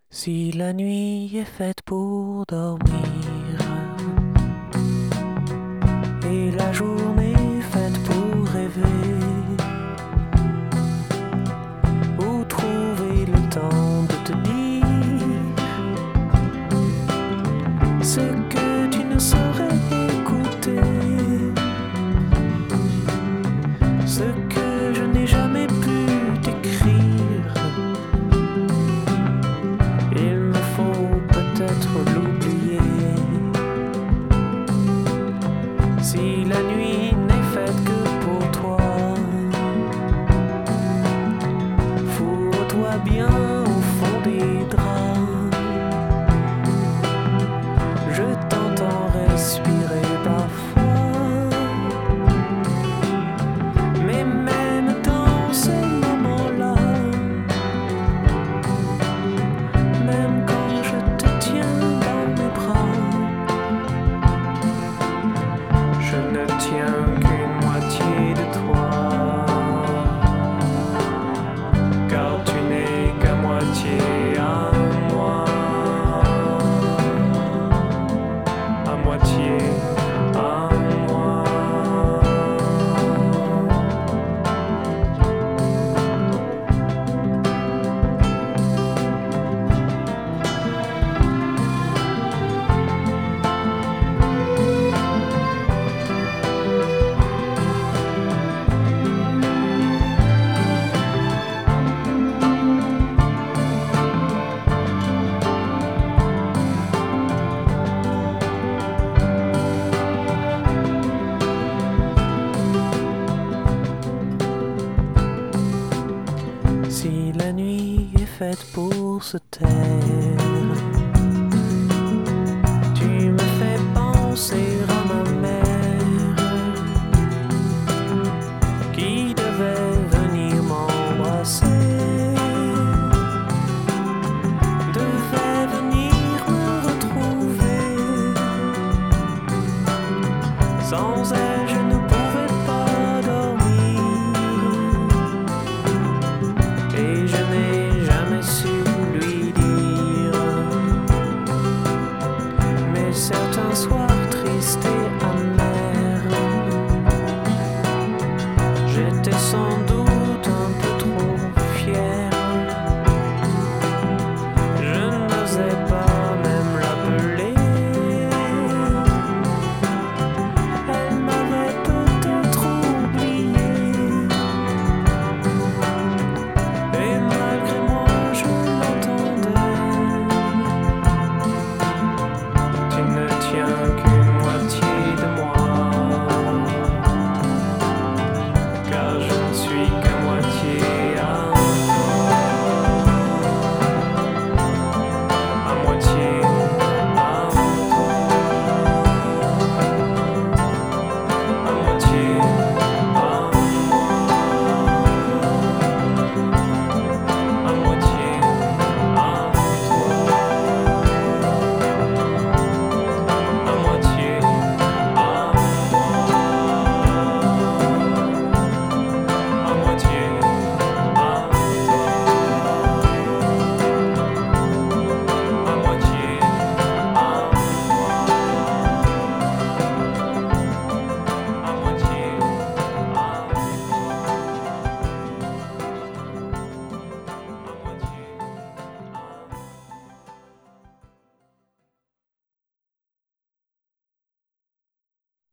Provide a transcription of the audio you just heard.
Si la nuit est faite pour dormir et la journée faite pour rêver, où trouver le temps de te dire ce que tu ne saurais écouter, ce que je n'ai jamais pu t'écrire. Il me faut peut-être l'oublier. Si la nuit n'est faite que pour toi, fourre-toi bien au fond des draps. Je t'entends respirer parfois, mais même dans ces moments-là, même quand je te tiens dans mes bras, je ne tiens qu'une moitié de toi, car tu n'es qu'à moitié à moi, à moitié à moi. Si la nuit est faite pour se taire